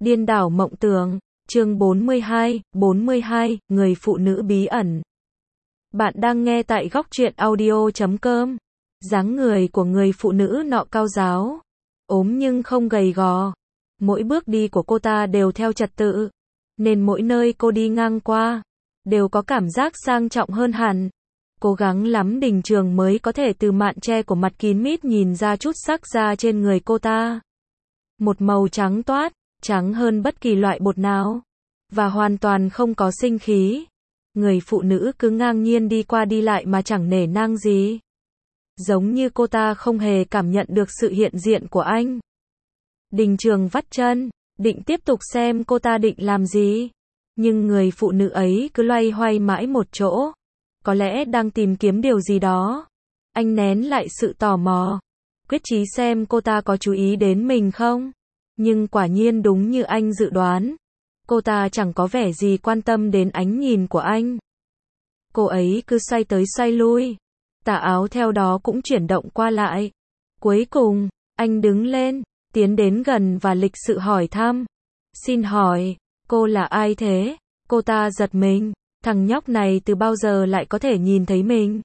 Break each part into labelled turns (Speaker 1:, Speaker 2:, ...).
Speaker 1: Điên đảo mộng tưởng, chương 42, người phụ nữ bí ẩn. Bạn đang nghe tại góc truyện audio.com. Dáng người của người phụ nữ nọ cao ráo, ốm nhưng không gầy gò. Mỗi bước đi của cô ta đều theo trật tự, nên mỗi nơi cô đi ngang qua, đều có cảm giác sang trọng hơn hẳn. Cố gắng lắm Đình Trường mới có thể từ màn che của mặt kín mít nhìn ra chút sắc da trên người cô ta. Một màu trắng toát, trắng hơn bất kỳ loại bột nào, và hoàn toàn không có sinh khí. Người phụ nữ cứ ngang nhiên đi qua đi lại mà chẳng nể nang gì. Giống như cô ta không hề cảm nhận được sự hiện diện của anh. Đình Trường vắt chân, định tiếp tục xem cô ta định làm gì. Nhưng người phụ nữ ấy cứ loay hoay mãi một chỗ. Có lẽ đang tìm kiếm điều gì đó. Anh nén lại sự tò mò, quyết chí xem cô ta có chú ý đến mình không. Nhưng quả nhiên đúng như anh dự đoán, cô ta chẳng có vẻ gì quan tâm đến ánh nhìn của anh. Cô ấy cứ xoay tới xoay lui, tà áo theo đó cũng chuyển động qua lại. Cuối cùng, anh đứng lên, tiến đến gần và lịch sự hỏi thăm. Xin hỏi, cô là ai thế? Cô ta giật mình, thằng nhóc này từ bao giờ lại có thể nhìn thấy mình?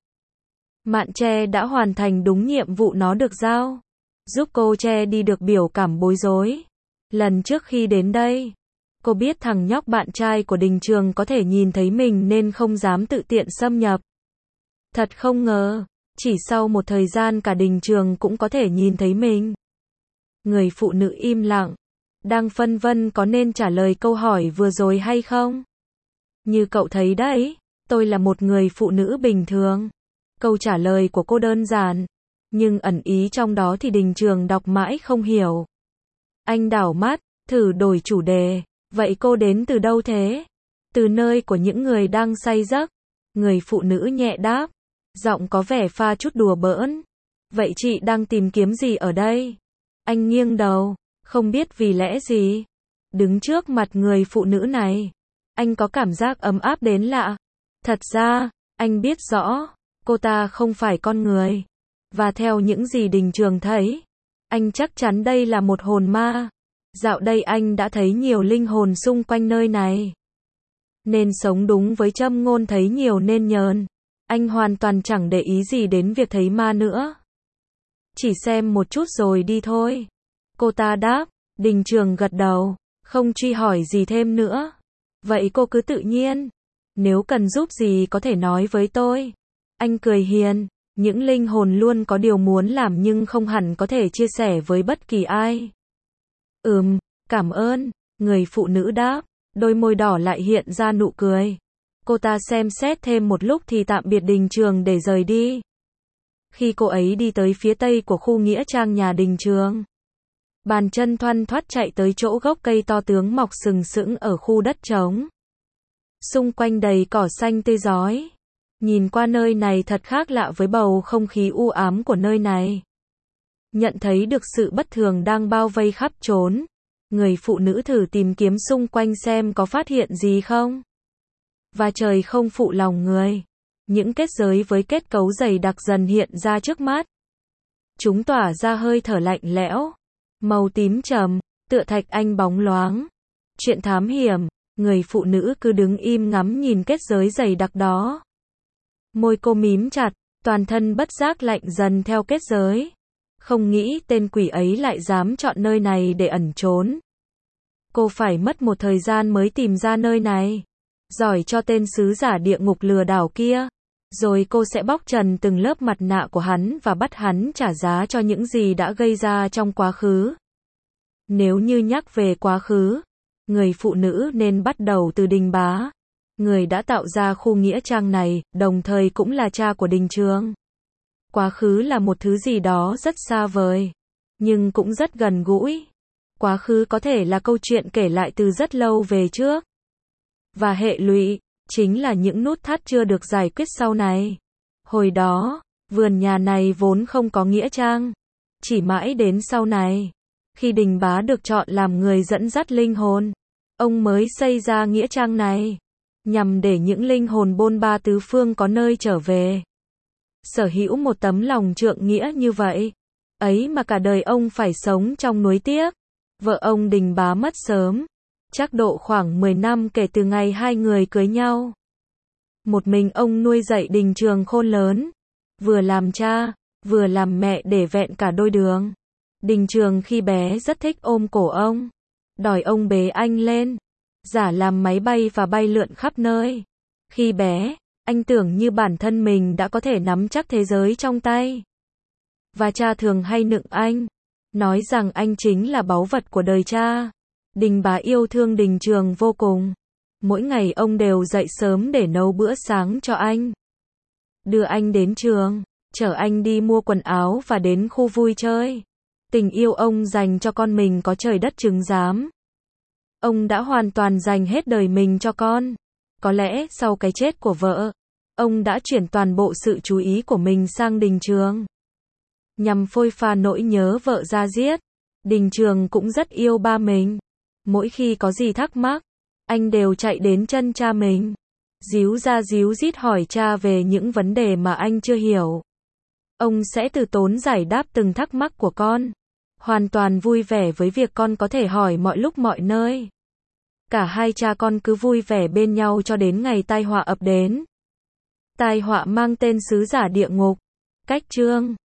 Speaker 1: Mạn che đã hoàn thành đúng nhiệm vụ nó được giao, giúp cô che đi được biểu cảm bối rối. Lần trước khi đến đây, cô biết thằng nhóc bạn trai của Đình Trường có thể nhìn thấy mình nên không dám tự tiện xâm nhập. Thật không ngờ, chỉ sau một thời gian cả Đình Trường cũng có thể nhìn thấy mình. Người phụ nữ im lặng, đang phân vân có nên trả lời câu hỏi vừa rồi hay không. Như cậu thấy đấy, tôi là một người phụ nữ bình thường. Câu trả lời của cô đơn giản, nhưng ẩn ý trong đó thì Đình Trường đọc mãi không hiểu. Anh đảo mắt, thử đổi chủ đề. Vậy cô đến từ đâu thế? Từ nơi của những người đang say giấc. Người phụ nữ nhẹ đáp, giọng có vẻ pha chút đùa bỡn. Vậy chị đang tìm kiếm gì ở đây? Anh nghiêng đầu, không biết vì lẽ gì. Đứng trước mặt người phụ nữ này, anh có cảm giác ấm áp đến lạ. Thật ra, anh biết rõ, cô ta không phải con người. Và theo những gì Đình Trường thấy, anh chắc chắn đây là một hồn ma. Dạo đây anh đã thấy nhiều linh hồn xung quanh nơi này. Nên sống đúng với châm ngôn thấy nhiều nên nhờn. Anh hoàn toàn chẳng để ý gì đến việc thấy ma nữa. Chỉ xem một chút rồi đi thôi. Cô ta đáp. Đình Trường gật đầu, không truy hỏi gì thêm nữa. Vậy cô cứ tự nhiên. Nếu cần giúp gì có thể nói với tôi. Anh cười hiền. Những linh hồn luôn có điều muốn làm nhưng không hẳn có thể chia sẻ với bất kỳ ai. Cảm ơn, người phụ nữ đáp, đôi môi đỏ lại hiện ra nụ cười. Cô ta xem xét thêm một lúc thì tạm biệt Đình Trường để rời đi. Khi cô ấy đi tới phía tây của khu nghĩa trang nhà Đình Trường, bàn chân thoăn thoắt chạy tới chỗ gốc cây to tướng mọc sừng sững ở khu đất trống. Xung quanh đầy cỏ xanh tươi rói. Nhìn qua nơi này thật khác lạ với bầu không khí u ám của nơi này. Nhận thấy được sự bất thường đang bao vây khắp trốn. Người phụ nữ thử tìm kiếm xung quanh xem có phát hiện gì không. Và trời không phụ lòng người. Những kết giới với kết cấu dày đặc dần hiện ra trước mắt. Chúng tỏa ra hơi thở lạnh lẽo, màu tím trầm, tựa thạch anh bóng loáng. Chuyện thám hiểm, người phụ nữ cứ đứng im ngắm nhìn kết giới dày đặc đó. Môi cô mím chặt, toàn thân bất giác lạnh dần theo kết giới. Không nghĩ tên quỷ ấy lại dám chọn nơi này để ẩn trốn. Cô phải mất một thời gian mới tìm ra nơi này. Giỏi cho tên sứ giả địa ngục lừa đảo kia. Rồi cô sẽ bóc trần từng lớp mặt nạ của hắn và bắt hắn trả giá cho những gì đã gây ra trong quá khứ. Nếu như nhắc về quá khứ, người phụ nữ nên bắt đầu từ Đình Bá. Người đã tạo ra khu nghĩa trang này, đồng thời cũng là cha của Đình Trường. Quá khứ là một thứ gì đó rất xa vời, nhưng cũng rất gần gũi. Quá khứ có thể là câu chuyện kể lại từ rất lâu về trước. Và hệ lụy, chính là những nút thắt chưa được giải quyết sau này. Hồi đó, vườn nhà này vốn không có nghĩa trang. Chỉ mãi đến sau này, khi Đình Bá được chọn làm người dẫn dắt linh hồn, ông mới xây ra nghĩa trang này. Nhằm để những linh hồn bôn ba tứ phương có nơi trở về. Sở hữu một tấm lòng trượng nghĩa như vậy. Ấy mà cả đời ông phải sống trong nuối tiếc. Vợ ông Đình Bá mất sớm, chắc độ khoảng 10 năm kể từ ngày hai người cưới nhau. Một mình ông nuôi dạy Đình Trường khôn lớn, vừa làm cha, vừa làm mẹ để vẹn cả đôi đường. Đình Trường khi bé rất thích ôm cổ ông, đòi ông bế anh lên, giả làm máy bay và bay lượn khắp nơi. Khi bé, anh tưởng như bản thân mình đã có thể nắm chắc thế giới trong tay. Và cha thường hay nựng anh, nói rằng anh chính là báu vật của đời cha. Đình Bá yêu thương Đình Trường vô cùng. Mỗi ngày ông đều dậy sớm để nấu bữa sáng cho anh, đưa anh đến trường, chở anh đi mua quần áo và đến khu vui chơi. Tình yêu ông dành cho con mình có trời đất chứng giám. Ông đã hoàn toàn dành hết đời mình cho con. Có lẽ sau cái chết của vợ, ông đã chuyển toàn bộ sự chú ý của mình sang Đình Trường. Nhằm phôi pha nỗi nhớ vợ da diết, Đình Trường cũng rất yêu ba mình. Mỗi khi có gì thắc mắc, anh đều chạy đến chân cha mình, díu ra díu dít hỏi cha về những vấn đề mà anh chưa hiểu. Ông sẽ từ tốn giải đáp từng thắc mắc của con, hoàn toàn vui vẻ với việc con có thể hỏi mọi lúc mọi nơi. Cả hai cha con cứ vui vẻ bên nhau cho đến ngày tai họa ập đến. Tai họa mang tên sứ giả địa ngục. Cách chương